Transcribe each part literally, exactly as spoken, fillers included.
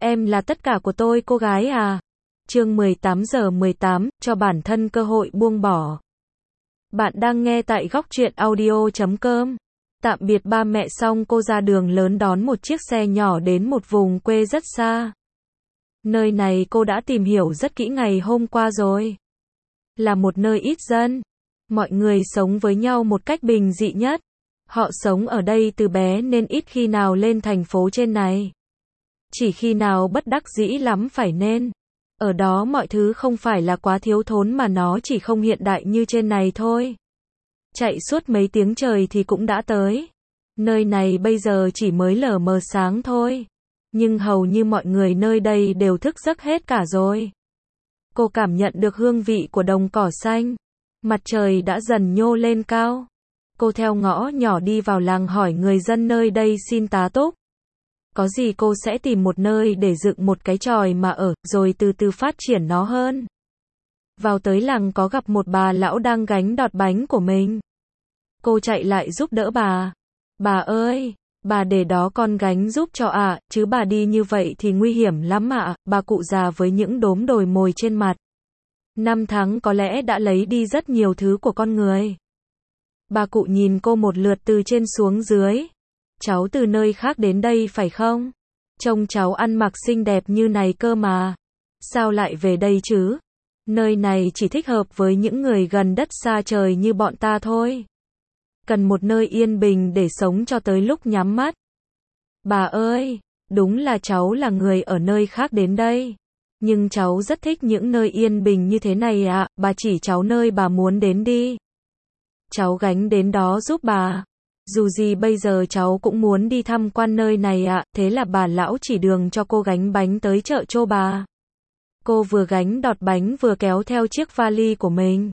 em là tất cả của tôi cô gái à. Chương mười tám giờ mười tám, cho bản thân cơ hội buông bỏ. Bạn đang nghe tại góc truyện audio chấm com. Tạm biệt ba mẹ xong cô ra đường lớn đón một chiếc xe nhỏ đến một vùng quê rất xa. Nơi này cô đã tìm hiểu rất kỹ ngày hôm qua rồi. Là một nơi ít dân. Mọi người sống với nhau một cách bình dị nhất. Họ sống ở đây từ bé nên ít khi nào lên thành phố trên này. Chỉ khi nào bất đắc dĩ lắm phải nên. Ở đó mọi thứ không phải là quá thiếu thốn mà nó chỉ không hiện đại như trên này thôi. Chạy suốt mấy tiếng trời thì cũng đã tới. Nơi này bây giờ chỉ mới lờ mờ sáng thôi. Nhưng hầu như mọi người nơi đây đều thức giấc hết cả rồi. Cô cảm nhận được hương vị của đồng cỏ xanh. Mặt trời đã dần nhô lên cao. Cô theo ngõ nhỏ đi vào làng hỏi người dân nơi đây xin tá túc. Có gì cô sẽ tìm một nơi để dựng một cái chòi mà ở, rồi từ từ phát triển nó hơn. Vào tới làng có gặp một bà lão đang gánh đọt bánh của mình. Cô chạy lại giúp đỡ bà. Bà ơi, bà để đó con gánh giúp cho ạ, à, chứ bà đi như vậy thì nguy hiểm lắm ạ, à, bà cụ già với những đốm đồi mồi trên mặt. Năm tháng có lẽ đã lấy đi rất nhiều thứ của con người. Bà cụ nhìn cô một lượt từ trên xuống dưới. Cháu từ nơi khác đến đây phải không? Trông cháu ăn mặc xinh đẹp như này cơ mà. Sao lại về đây chứ? Nơi này chỉ thích hợp với những người gần đất xa trời như bọn ta thôi. Cần một nơi yên bình để sống cho tới lúc nhắm mắt. Bà ơi, đúng là cháu là người ở nơi khác đến đây. Nhưng cháu rất thích những nơi yên bình như thế này ạ, à, bà chỉ cháu nơi bà muốn đến đi. Cháu gánh đến đó giúp bà. Dù gì bây giờ cháu cũng muốn đi tham quan nơi này ạ, à, thế là bà lão chỉ đường cho cô gánh bánh tới chợ Chô Bà. Cô vừa gánh đọt bánh vừa kéo theo chiếc vali của mình.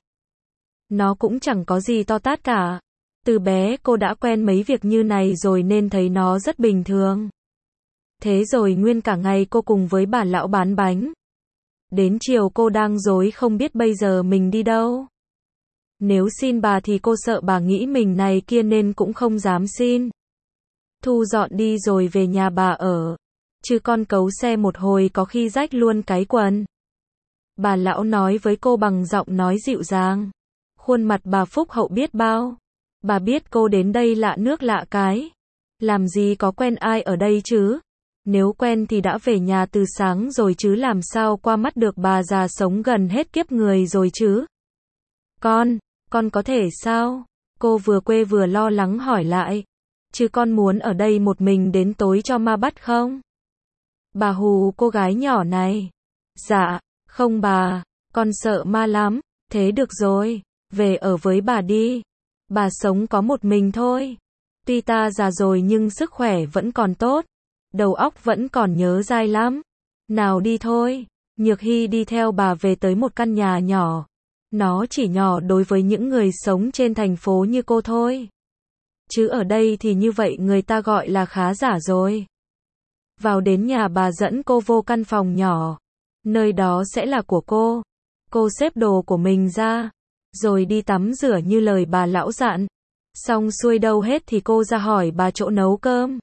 Nó cũng chẳng có gì to tát cả. Từ bé cô đã quen mấy việc như này rồi nên thấy nó rất bình thường. Thế rồi nguyên cả ngày cô cùng với bà lão bán bánh. Đến chiều cô đang rối không biết bây giờ mình đi đâu. Nếu xin bà thì cô sợ bà nghĩ mình này kia nên cũng không dám xin. Thu dọn đi rồi về nhà bà ở. Chứ con cấu xe một hồi có khi rách luôn cái quần. Bà lão nói với cô bằng giọng nói dịu dàng. Khuôn mặt bà phúc hậu biết bao. Bà biết cô đến đây lạ nước lạ cái. Làm gì có quen ai ở đây chứ? Nếu quen thì đã về nhà từ sáng rồi chứ làm sao qua mắt được bà già sống gần hết kiếp người rồi chứ? Con, con có thể sao? Cô vừa quê vừa lo lắng hỏi lại. Chứ con muốn ở đây một mình đến tối cho ma bắt không? Bà hù cô gái nhỏ này. Dạ, không bà, con sợ ma lắm. Thế được rồi, về ở với bà đi. Bà sống có một mình thôi. Tuy ta già rồi nhưng sức khỏe vẫn còn tốt. Đầu óc vẫn còn nhớ dai lắm. Nào đi thôi. Nhược Hy đi theo bà về tới một căn nhà nhỏ. Nó chỉ nhỏ đối với những người sống trên thành phố như cô thôi. Chứ ở đây thì như vậy người ta gọi là khá giả rồi. Vào đến nhà bà dẫn cô vô căn phòng nhỏ. Nơi đó sẽ là của cô. Cô xếp đồ của mình ra. Rồi đi tắm rửa như lời bà lão dặn. Xong xuôi đâu hết thì cô ra hỏi bà chỗ nấu cơm.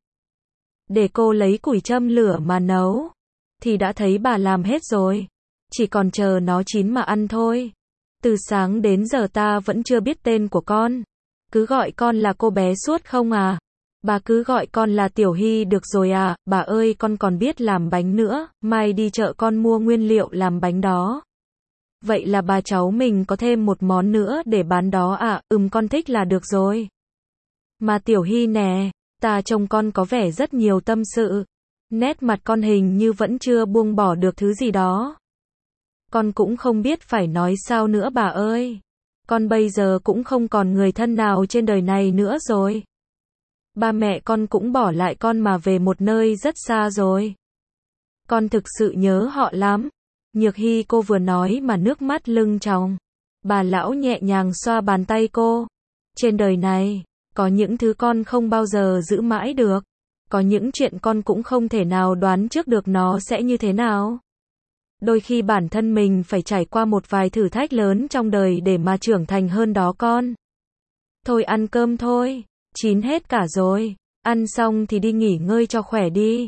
Để cô lấy củi châm lửa mà nấu. Thì đã thấy bà làm hết rồi. Chỉ còn chờ nó chín mà ăn thôi. Từ sáng đến giờ ta vẫn chưa biết tên của con. Cứ gọi con là cô bé suốt không à? Bà cứ gọi con là Tiểu Hy được rồi à? Bà ơi con còn biết làm bánh nữa. Mai đi chợ con mua nguyên liệu làm bánh đó. Vậy là bà cháu mình có thêm một món nữa để bán đó à? Ừm con thích là được rồi. Mà Tiểu Hy nè, ta trông con có vẻ rất nhiều tâm sự. Nét mặt con hình như vẫn chưa buông bỏ được thứ gì đó. Con cũng không biết phải nói sao nữa bà ơi. Con bây giờ cũng không còn người thân nào trên đời này nữa rồi. Ba mẹ con cũng bỏ lại con mà về một nơi rất xa rồi. Con thực sự nhớ họ lắm. Nhược Hy cô vừa nói mà nước mắt lưng tròng. Bà lão nhẹ nhàng xoa bàn tay cô. Trên đời này, có những thứ con không bao giờ giữ mãi được. Có những chuyện con cũng không thể nào đoán trước được nó sẽ như thế nào. Đôi khi bản thân mình phải trải qua một vài thử thách lớn trong đời để mà trưởng thành hơn đó con. Thôi ăn cơm thôi, chín hết cả rồi. Ăn xong thì đi nghỉ ngơi cho khỏe đi.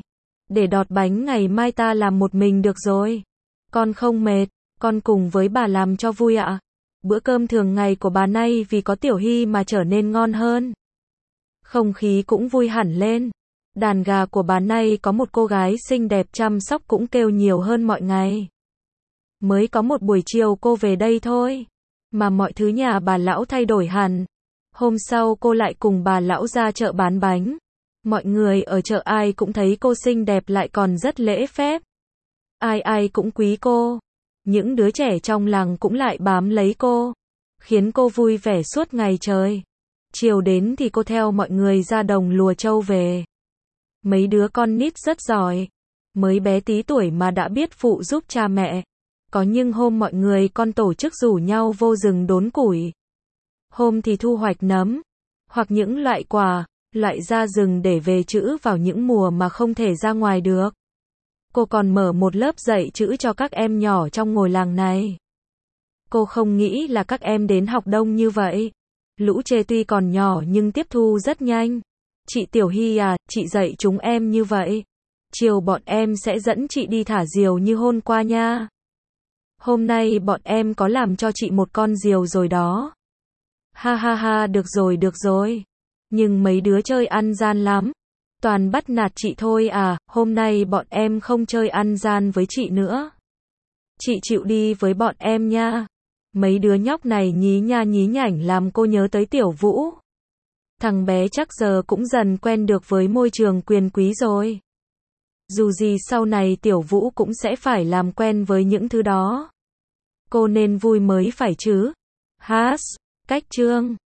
Để đọt bánh ngày mai ta làm một mình được rồi. Con không mệt, con cùng với bà làm cho vui ạ. Bữa cơm thường ngày của bà nay vì có Tiểu Hy mà trở nên ngon hơn. Không khí cũng vui hẳn lên. Đàn gà của bà nay có một cô gái xinh đẹp chăm sóc cũng kêu nhiều hơn mọi ngày. Mới có một buổi chiều cô về đây thôi, mà mọi thứ nhà bà lão thay đổi hẳn. Hôm sau cô lại cùng bà lão ra chợ bán bánh. Mọi người ở chợ ai cũng thấy cô xinh đẹp lại còn rất lễ phép. Ai ai cũng quý cô. Những đứa trẻ trong làng cũng lại bám lấy cô, khiến cô vui vẻ suốt ngày trời. Chiều đến thì cô theo mọi người ra đồng lùa trâu về. Mấy đứa con nít rất giỏi, mới bé tí tuổi mà đã biết phụ giúp cha mẹ. Có những hôm mọi người con tổ chức rủ nhau vô rừng đốn củi. Hôm thì thu hoạch nấm, hoặc những loại quả, loại ra rừng để về trữ vào những mùa mà không thể ra ngoài được. Cô còn mở một lớp dạy chữ cho các em nhỏ trong ngôi làng này. Cô không nghĩ là các em đến học đông như vậy. Lũ trẻ tuy còn nhỏ nhưng tiếp thu rất nhanh. Chị Tiểu Hy à, chị dạy chúng em như vậy. Chiều bọn em sẽ dẫn chị đi thả diều như hôm qua nha. Hôm nay bọn em có làm cho chị một con diều rồi đó. Ha ha ha, được rồi được rồi. Nhưng mấy đứa chơi ăn gian lắm. Toàn bắt nạt chị thôi à, hôm nay bọn em không chơi ăn gian với chị nữa. Chị chịu đi với bọn em nha. Mấy đứa nhóc này nhí nha nhí nhảnh làm cô nhớ tới Tiểu Vũ. Thằng bé chắc giờ cũng dần quen được với môi trường quyền quý rồi. Dù gì sau này Tiểu Vũ cũng sẽ phải làm quen với những thứ đó. Cô nên vui mới phải chứ. Has, cách chương.